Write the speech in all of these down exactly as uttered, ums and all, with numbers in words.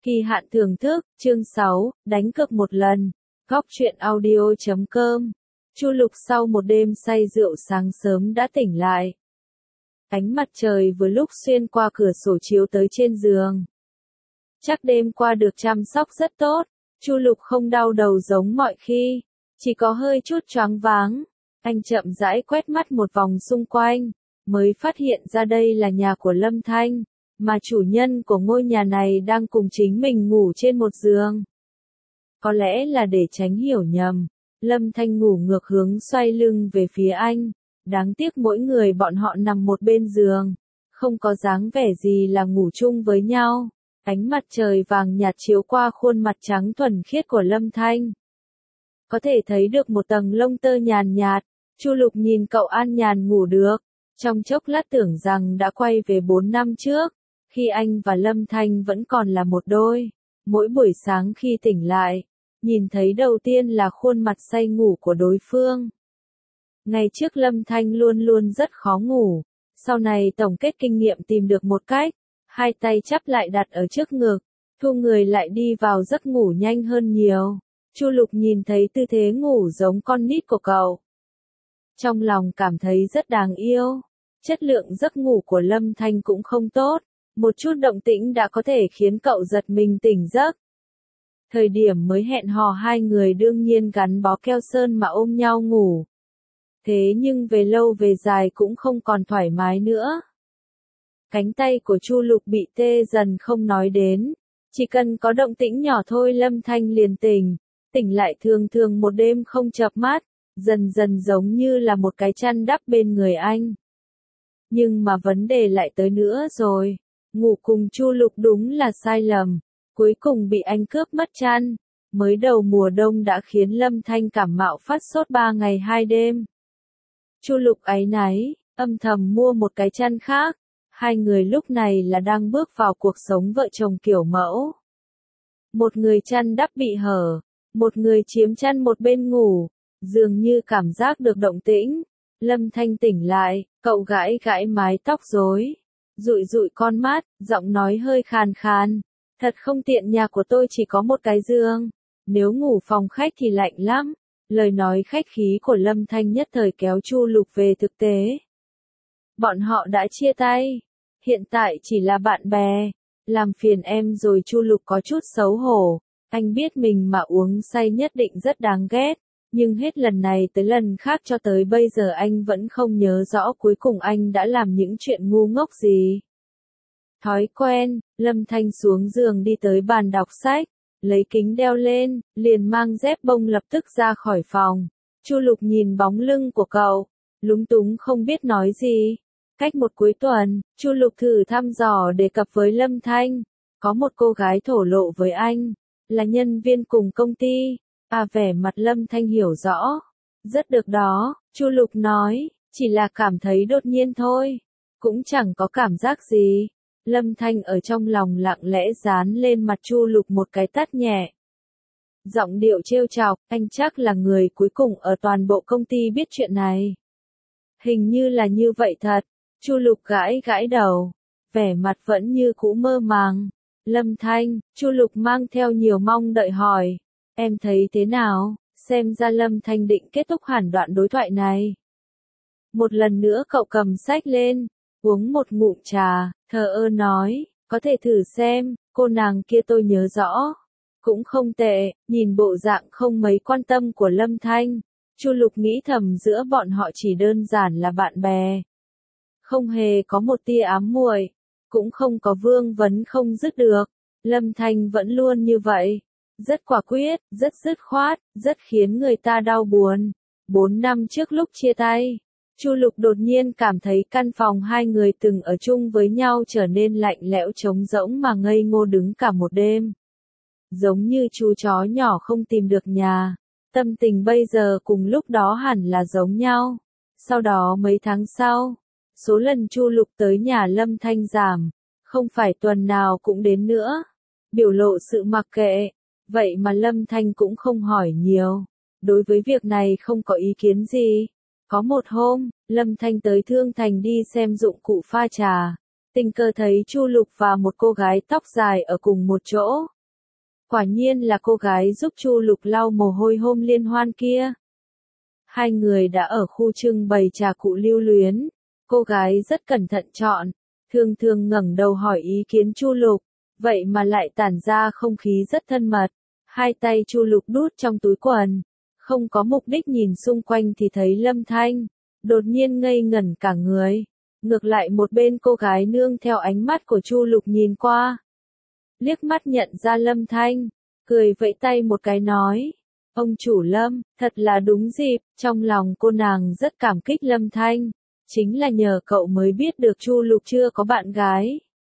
Kỳ hạn thưởng thức, chương sáu, đánh cược một lần. Góc truyện audio chấm com. Chu Lục sau một đêm say rượu sáng sớm đã tỉnh lại. Ánh mặt trời vừa lúc xuyên qua cửa sổ chiếu tới trên giường. Chắc đêm qua được chăm sóc rất tốt, Chu Lục không đau đầu giống mọi khi, chỉ có hơi chút choáng váng. Anh chậm rãi quét mắt một vòng xung quanh, mới phát hiện ra đây là nhà của Lâm Thanh, mà chủ nhân của ngôi nhà này đang cùng chính mình ngủ trên một giường. Có lẽ là để tránh hiểu nhầm, Lâm Thanh ngủ ngược hướng xoay lưng về phía anh. Đáng tiếc mỗi người bọn họ nằm một bên giường, không có dáng vẻ gì là ngủ chung với nhau. Ánh mặt trời vàng nhạt chiếu qua khuôn mặt trắng thuần khiết của Lâm Thanh. Có thể thấy được một tầng lông tơ nhàn nhạt. Chu Lục nhìn cậu an nhàn ngủ được, trong chốc lát tưởng rằng đã quay về bốn năm trước, khi anh và Lâm Thanh vẫn còn là một đôi. Mỗi buổi sáng khi tỉnh lại, nhìn thấy đầu tiên là khuôn mặt say ngủ của đối phương. Ngày trước Lâm Thanh luôn luôn rất khó ngủ, sau này tổng kết kinh nghiệm tìm được một cách, hai tay chắp lại đặt ở trước ngực, thu người lại đi vào giấc ngủ nhanh hơn nhiều. Chu Lục nhìn thấy tư thế ngủ giống con nít của cậu, trong lòng cảm thấy rất đáng yêu. Chất lượng giấc ngủ của Lâm Thanh cũng không tốt, một chút động tĩnh đã có thể khiến cậu giật mình tỉnh giấc. Thời điểm mới hẹn hò hai người đương nhiên gắn bó keo sơn mà ôm nhau ngủ. Thế nhưng về lâu về dài cũng không còn thoải mái nữa. Cánh tay của Chu Lục bị tê dần không nói đến, chỉ cần có động tĩnh nhỏ thôi Lâm Thanh liền tỉnh, tỉnh lại thường thường một đêm không chợp mắt, dần dần giống như là một cái chăn đắp bên người anh. Nhưng mà vấn đề lại tới nữa rồi, ngủ cùng Chu Lục đúng là sai lầm, cuối cùng bị anh cướp mất chăn. Mới đầu mùa đông đã khiến Lâm Thanh cảm mạo phát sốt ba ngày hai đêm. Chu Lục áy náy, âm thầm mua một cái chăn khác. Hai người lúc này là đang bước vào cuộc sống vợ chồng kiểu mẫu. Một người chăn đắp bị hở, một người chiếm chăn một bên ngủ, dường như cảm giác được động tĩnh. Lâm Thanh tỉnh lại, cậu gãi gãi mái tóc rối, dụi dụi con mắt, giọng nói hơi khàn khàn. Thật không tiện, nhà của tôi chỉ có một cái giường, nếu ngủ phòng khách thì lạnh lắm. Lời nói khách khí của Lâm Thanh nhất thời kéo Chu Lục về thực tế. Bọn họ đã chia tay, hiện tại chỉ là bạn bè. Làm phiền em rồi. Chu Lục có chút xấu hổ, anh biết mình mà uống say nhất định rất đáng ghét, nhưng hết lần này tới lần khác cho tới bây giờ anh vẫn không nhớ rõ cuối cùng anh đã làm những chuyện ngu ngốc gì. Thói quen, Lâm Thanh xuống giường đi tới bàn đọc sách, lấy kính đeo lên, liền mang dép bông lập tức ra khỏi phòng. Chu Lục nhìn bóng lưng của cậu, lúng túng không biết nói gì. Cách một cuối tuần, Chu Lục thử thăm dò đề cập với Lâm Thanh, có một cô gái thổ lộ với anh, là nhân viên cùng công ty. À, vẻ mặt Lâm Thanh hiểu rõ. Rất được đó, Chu Lục nói, chỉ là cảm thấy đột nhiên thôi, cũng chẳng có cảm giác gì. Lâm Thanh ở trong lòng lặng lẽ dán lên mặt Chu Lục một cái tát nhẹ. Giọng điệu trêu chọc, anh chắc là người cuối cùng ở toàn bộ công ty biết chuyện này. Hình như là như vậy thật. Chu Lục gãi gãi đầu, vẻ mặt vẫn như cũ mơ màng. Lâm Thanh, Chu Lục mang theo nhiều mong đợi hỏi, em thấy thế nào? Xem ra Lâm Thanh định kết thúc hẳn đoạn đối thoại này. Một lần nữa cậu cầm sách lên, uống một ngụm trà, thờ ơ nói, có thể thử xem, cô nàng kia tôi nhớ rõ. Cũng không tệ, nhìn bộ dạng không mấy quan tâm của Lâm Thanh. Chu Lục nghĩ thầm giữa bọn họ chỉ đơn giản là bạn bè. Không hề có một tia ám muội, cũng không có vương vấn không dứt được. Lâm Thanh vẫn luôn như vậy, rất quả quyết, rất dứt khoát, rất khiến người ta đau buồn. Bốn năm trước lúc chia tay, Chu Lục đột nhiên cảm thấy căn phòng hai người từng ở chung với nhau trở nên lạnh lẽo trống rỗng mà ngây ngô đứng cả một đêm. Giống như chú chó nhỏ không tìm được nhà. Tâm tình bây giờ cùng lúc đó hẳn là giống nhau. Sau đó mấy tháng sau, số lần Chu Lục tới nhà Lâm Thanh giảm, không phải tuần nào cũng đến nữa. Biểu lộ sự mặc kệ, vậy mà Lâm Thanh cũng không hỏi nhiều. Đối với việc này không có ý kiến gì. Có một hôm, Lâm Thanh tới Thương Thành đi xem dụng cụ pha trà. tình cờ thấy Chu Lục và một cô gái tóc dài ở cùng một chỗ. Quả nhiên là cô gái giúp Chu Lục lau mồ hôi hôm liên hoan kia. Hai người đã ở khu trưng bày trà cụ lưu luyến. Cô gái rất cẩn thận chọn, thường thường ngẩng đầu hỏi ý kiến Chu Lục, vậy mà lại tản ra không khí rất thân mật. Hai tay Chu Lục đút trong túi quần, không có mục đích nhìn xung quanh thì thấy Lâm Thanh, đột nhiên ngây ngẩn cả người. Ngược lại một bên cô gái nương theo ánh mắt của Chu Lục nhìn qua, liếc mắt nhận ra Lâm Thanh, cười vẫy tay một cái nói, ông chủ Lâm, thật là đúng dịp. Trong lòng cô nàng rất cảm kích Lâm Thanh, chính là nhờ cậu mới biết được Chu Lục chưa có bạn gái.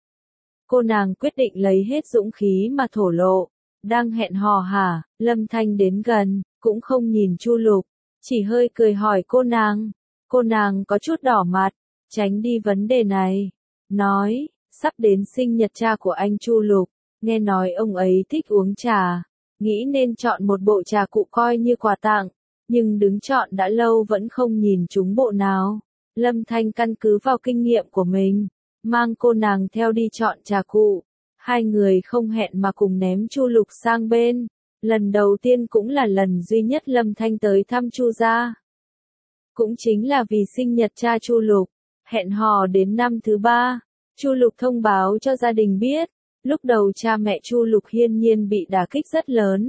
Cô nàng quyết định lấy hết dũng khí mà thổ lộ, đang hẹn hò hả? Lâm Thanh đến gần, cũng không nhìn Chu Lục, chỉ hơi cười hỏi cô nàng. Cô nàng có chút đỏ mặt, tránh đi vấn đề này, nói, sắp đến sinh nhật cha của anh Chu Lục, nghe nói ông ấy thích uống trà, nghĩ nên chọn một bộ trà cụ coi như quà tặng, nhưng đứng chọn đã lâu vẫn không nhìn trúng bộ nào. Lâm Thanh căn cứ vào kinh nghiệm của mình, mang cô nàng theo đi chọn trà cụ. Hai người không hẹn mà cùng ném Chu Lục sang bên. Lần đầu tiên cũng là lần duy nhất Lâm Thanh tới thăm Chu gia. Cũng chính là vì sinh nhật cha Chu Lục, hẹn hò đến năm thứ ba, Chu Lục thông báo cho gia đình biết. Lúc đầu cha mẹ Chu Lục hiên nhiên bị đả kích rất lớn,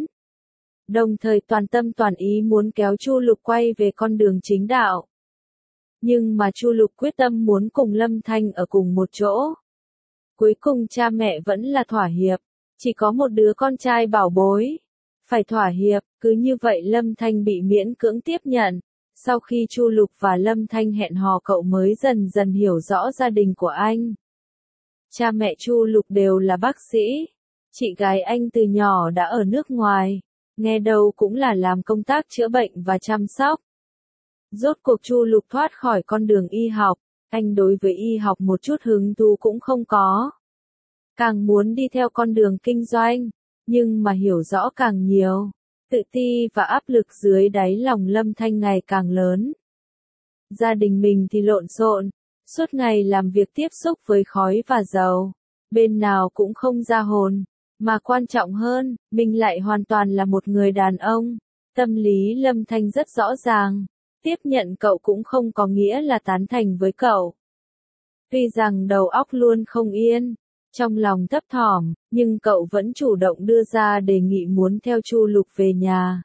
đồng thời toàn tâm toàn ý muốn kéo Chu Lục quay về con đường chính đạo. Nhưng mà Chu Lục quyết tâm muốn cùng Lâm Thanh ở cùng một chỗ. Cuối cùng cha mẹ vẫn là thỏa hiệp, chỉ có một đứa con trai bảo bối, phải thỏa hiệp, cứ như vậy Lâm Thanh bị miễn cưỡng tiếp nhận. Sau khi Chu Lục và Lâm Thanh hẹn hò cậu mới dần dần hiểu rõ gia đình của anh. Cha mẹ Chu Lục đều là bác sĩ, chị gái anh từ nhỏ đã ở nước ngoài, nghe đâu cũng là làm công tác chữa bệnh và chăm sóc. Rốt cuộc Chu Lục thoát khỏi con đường y học, anh đối với y học một chút hứng thú cũng không có. Càng muốn đi theo con đường kinh doanh, nhưng mà hiểu rõ càng nhiều, tự ti và áp lực dưới đáy lòng Lâm Thanh ngày càng lớn. Gia đình mình thì lộn xộn, suốt ngày làm việc tiếp xúc với khói và dầu, bên nào cũng không ra hồn, mà quan trọng hơn, mình lại hoàn toàn là một người đàn ông. Tâm lý Lâm Thanh rất rõ ràng, tiếp nhận cậu cũng không có nghĩa là tán thành với cậu. Tuy rằng đầu óc luôn không yên, trong lòng thấp thỏm, nhưng cậu vẫn chủ động đưa ra đề nghị muốn theo Chu Lục về nhà,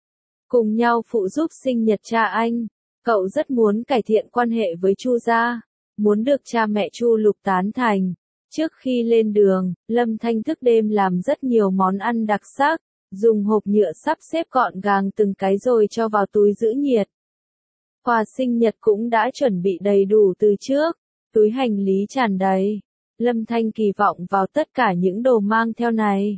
cùng nhau phụ giúp sinh nhật cha anh. Cậu rất muốn cải thiện quan hệ với Chu gia, muốn được cha mẹ Chu Lục tán thành. Trước khi lên đường, Lâm Thanh thức đêm làm rất nhiều món ăn đặc sắc, dùng hộp nhựa sắp xếp gọn gàng từng cái rồi cho vào túi giữ nhiệt. Quà sinh nhật cũng đã chuẩn bị đầy đủ từ trước, túi hành lý tràn đầy. Lâm Thanh kỳ vọng vào tất cả những đồ mang theo này.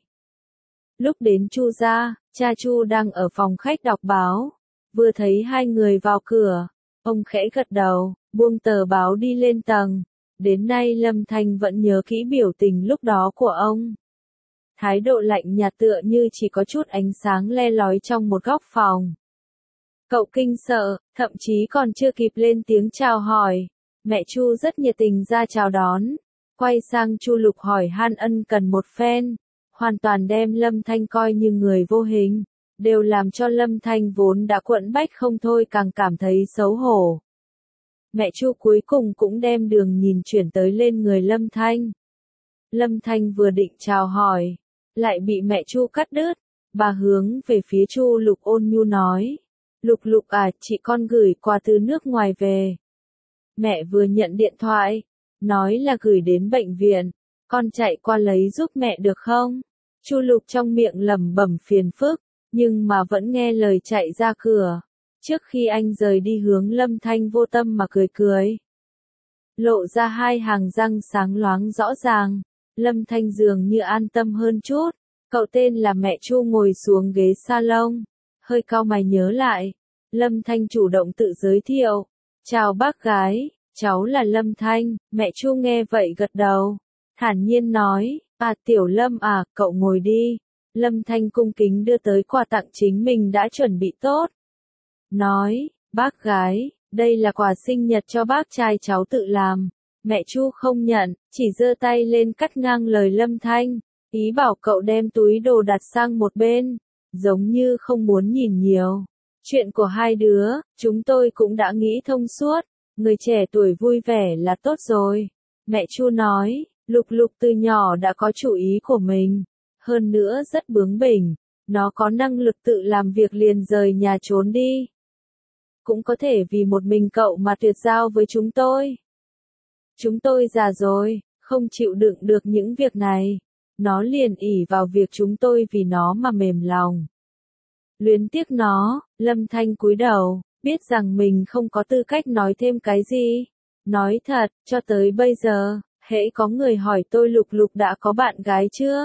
Lúc đến Chu gia, cha Chu đang ở phòng khách đọc báo, vừa thấy hai người vào cửa, ông khẽ gật đầu, buông tờ báo đi lên tầng. Đến nay Lâm Thanh vẫn nhớ kỹ biểu tình lúc đó của ông. Thái độ lạnh nhạt tựa như chỉ có chút ánh sáng le lói trong một góc phòng. Cậu kinh sợ, thậm chí còn chưa kịp lên tiếng chào hỏi. Mẹ Chu rất nhiệt tình ra chào đón. Quay sang Chu Lục hỏi han ân cần một phen. Hoàn toàn đem Lâm Thanh coi như người vô hình. Đều làm cho Lâm Thanh vốn đã quẫn bách không thôi càng cảm thấy xấu hổ. Mẹ Chu cuối cùng cũng đem đường nhìn chuyển tới lên người Lâm Thanh. Lâm Thanh vừa định chào hỏi, lại bị mẹ Chu cắt đứt. Bà hướng về phía Chu Lục ôn nhu nói. Lục Lục à, chị con gửi quà từ nước ngoài về. Mẹ vừa nhận điện thoại, nói là gửi đến bệnh viện, con chạy qua lấy giúp mẹ được không? Chu Lục trong miệng lẩm bẩm phiền phức, nhưng mà vẫn nghe lời chạy ra cửa. Trước khi anh rời đi hướng Lâm Thanh vô tâm mà cười cười. Lộ ra hai hàng răng sáng loáng rõ ràng, Lâm Thanh dường như an tâm hơn chút. Cậu tên là mẹ Chu ngồi xuống ghế salon, hơi cau mày nhớ lại. Lâm Thanh chủ động tự giới thiệu. Chào bác gái, cháu là Lâm Thanh. Mẹ Chu nghe vậy gật đầu, thản nhiên nói, à Tiểu Lâm à, cậu ngồi đi. Lâm Thanh cung kính đưa tới quà tặng chính mình đã chuẩn bị tốt. Nói, bác gái, đây là quà sinh nhật cho bác trai cháu tự làm. Mẹ Chu không nhận, chỉ giơ tay lên cắt ngang lời Lâm Thanh, ý bảo cậu đem túi đồ đặt sang một bên, giống như không muốn nhìn nhiều. Chuyện của hai đứa, chúng tôi cũng đã nghĩ thông suốt, người trẻ tuổi vui vẻ là tốt rồi. Mẹ Chu nói, Lục Lục từ nhỏ đã có chủ ý của mình, hơn nữa rất bướng bỉnh, nó có năng lực tự làm việc liền rời nhà trốn đi. Cũng có thể vì một mình cậu mà tuyệt giao với chúng tôi. Chúng tôi già rồi, không chịu đựng được những việc này. Nó liền ỷ vào việc chúng tôi vì nó mà mềm lòng. Luyến tiếc nó, Lâm Thanh cúi đầu, biết rằng mình không có tư cách nói thêm cái gì. Nói thật, cho tới bây giờ, hễ có người hỏi tôi Lục Lục đã có bạn gái chưa?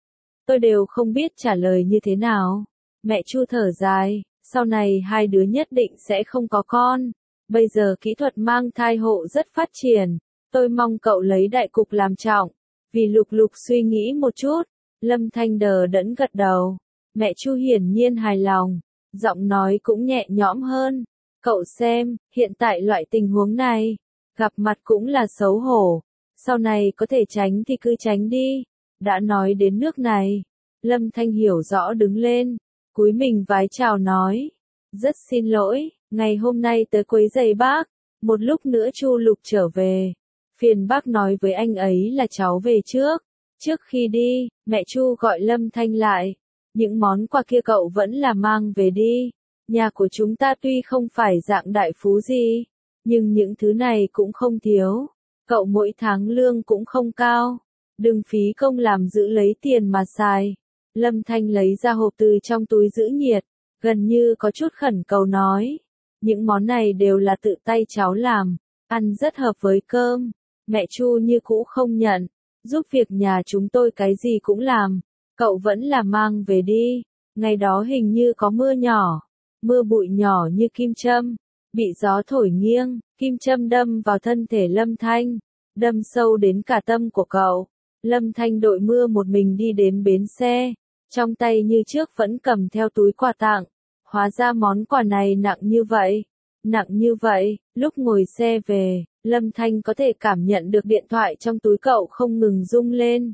Tôi đều không biết trả lời như thế nào. Mẹ Chu thở dài, sau này hai đứa nhất định sẽ không có con. Bây giờ kỹ thuật mang thai hộ rất phát triển. Tôi mong cậu lấy đại cục làm trọng. Vì Lục Lục suy nghĩ một chút, Lâm Thanh đờ đẫn gật đầu. Mẹ Chu hiển nhiên hài lòng, giọng nói cũng nhẹ nhõm hơn. Cậu xem, hiện tại loại tình huống này, gặp mặt cũng là xấu hổ. Sau này có thể tránh thì cứ tránh đi. Đã nói đến nước này, Lâm Thanh hiểu rõ đứng lên, cúi mình vái chào nói. Rất xin lỗi, ngày hôm nay tới quấy rầy bác, một lúc nữa Chu Lục trở về. Phiền bác nói với anh ấy là cháu về trước. Trước khi đi, mẹ Chu gọi Lâm Thanh lại. Những món quà kia cậu vẫn là mang về đi. Nhà của chúng ta tuy không phải dạng đại phú gì, nhưng những thứ này cũng không thiếu. Cậu mỗi tháng lương cũng không cao. Đừng phí công làm giữ lấy tiền mà xài. Lâm Thanh lấy ra hộp từ trong túi giữ nhiệt, gần như có chút khẩn cầu nói. Những món này đều là tự tay cháu làm, ăn rất hợp với cơm. Mẹ Chu như cũ không nhận, giúp việc nhà chúng tôi cái gì cũng làm. Cậu vẫn là mang về đi. Ngày đó hình như có mưa nhỏ, mưa bụi nhỏ như kim châm, bị gió thổi nghiêng, kim châm đâm vào thân thể Lâm Thanh, đâm sâu đến cả tâm của cậu. Lâm Thanh đội mưa một mình đi đến bến xe, trong tay như trước vẫn cầm theo túi quà tặng. Hóa ra món quà này nặng như vậy, nặng như vậy. Lúc ngồi xe về, Lâm Thanh có thể cảm nhận được điện thoại trong túi cậu không ngừng rung lên.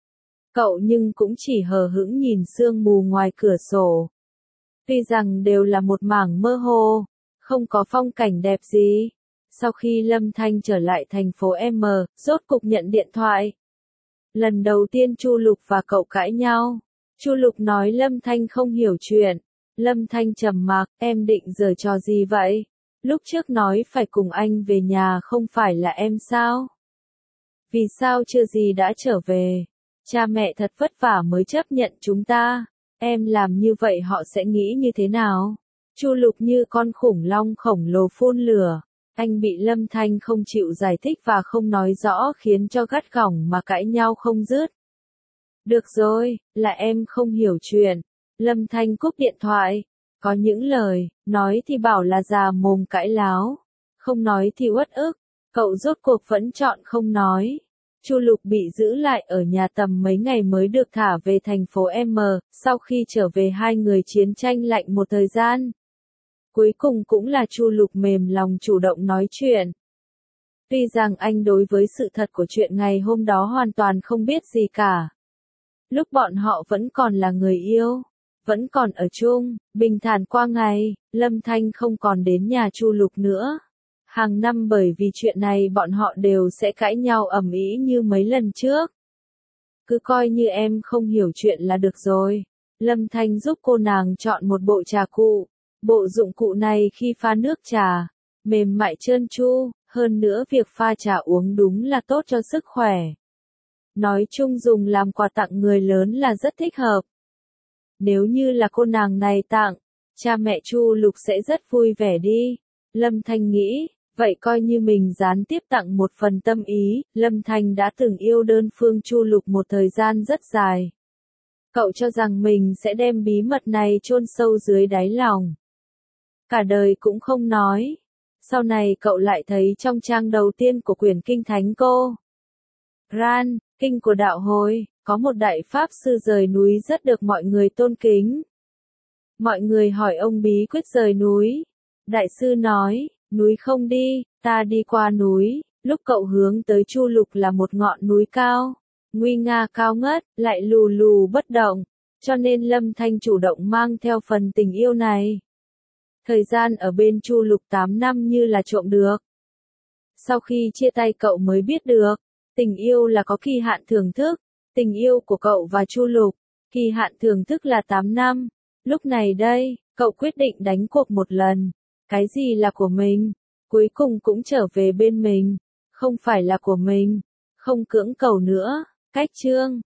Cậu nhưng cũng chỉ hờ hững nhìn sương mù ngoài cửa sổ. Tuy rằng đều là một mảng mơ hồ, không có phong cảnh đẹp gì. Sau khi Lâm Thanh trở lại thành phố M, rốt cục nhận điện thoại. Lần đầu tiên Chu Lục và cậu cãi nhau. Chu Lục nói Lâm Thanh không hiểu chuyện. Lâm Thanh trầm mặc, em định giở trò gì vậy? Lúc trước nói phải cùng anh về nhà không phải là em sao? Vì sao chưa gì đã trở về? Cha mẹ thật vất vả mới chấp nhận chúng ta. Em làm như vậy họ sẽ nghĩ như thế nào? Chu Lục như con khủng long khổng lồ phun lửa. Anh bị Lâm Thanh không chịu giải thích và không nói rõ khiến cho gắt gỏng mà cãi nhau không dứt. Được rồi, là em không hiểu chuyện. Lâm Thanh cúp điện thoại. Có những lời, nói thì bảo là già mồm cãi láo. Không nói thì uất ức. Cậu rốt cuộc vẫn chọn không nói. Chu Lục bị giữ lại ở nhà tầm mấy ngày mới được thả về thành phố M, sau khi trở về hai người chiến tranh lạnh một thời gian. Cuối cùng cũng là Chu Lục mềm lòng chủ động nói chuyện. Tuy rằng anh đối với sự thật của chuyện ngày hôm đó hoàn toàn không biết gì cả. Lúc bọn họ vẫn còn là người yêu, vẫn còn ở chung, bình thản qua ngày, Lâm Thanh không còn đến nhà Chu Lục nữa. Hàng năm bởi vì chuyện này bọn họ đều sẽ cãi nhau ầm ĩ như mấy lần trước. Cứ coi như em không hiểu chuyện là được rồi. Lâm Thanh giúp cô nàng chọn một bộ trà cụ. Bộ dụng cụ này khi pha nước trà, mềm mại trơn tru, hơn nữa việc pha trà uống đúng là tốt cho sức khỏe. Nói chung dùng làm quà tặng người lớn là rất thích hợp. Nếu như là cô nàng này tặng, cha mẹ Chu Lục sẽ rất vui vẻ đi. Lâm Thanh nghĩ, vậy coi như mình gián tiếp tặng một phần tâm ý. Lâm Thanh đã từng yêu đơn phương Chu Lục một thời gian rất dài. Cậu cho rằng mình sẽ đem bí mật này chôn sâu dưới đáy lòng. Cả đời cũng không nói. Sau này cậu lại thấy trong trang đầu tiên của quyển kinh Thánh Cô Ran, kinh của đạo hồi, có một đại pháp sư rời núi rất được mọi người tôn kính. Mọi người hỏi ông bí quyết rời núi. Đại sư nói, núi không đi, ta đi qua núi. Lúc cậu hướng tới Chu Lục là một ngọn núi cao, nguy nga cao ngất, lại lù lù bất động, cho nên Lâm Thanh chủ động mang theo phần tình yêu này. Thời gian ở bên Chu Lục tám năm như là trộm được. Sau khi chia tay cậu mới biết được, tình yêu là có kỳ hạn thưởng thức, tình yêu của cậu và Chu Lục, kỳ hạn thưởng thức là tám năm. Lúc này đây, cậu quyết định đánh cuộc một lần, cái gì là của mình, cuối cùng cũng trở về bên mình, không phải là của mình, không cưỡng cầu nữa. Cách chương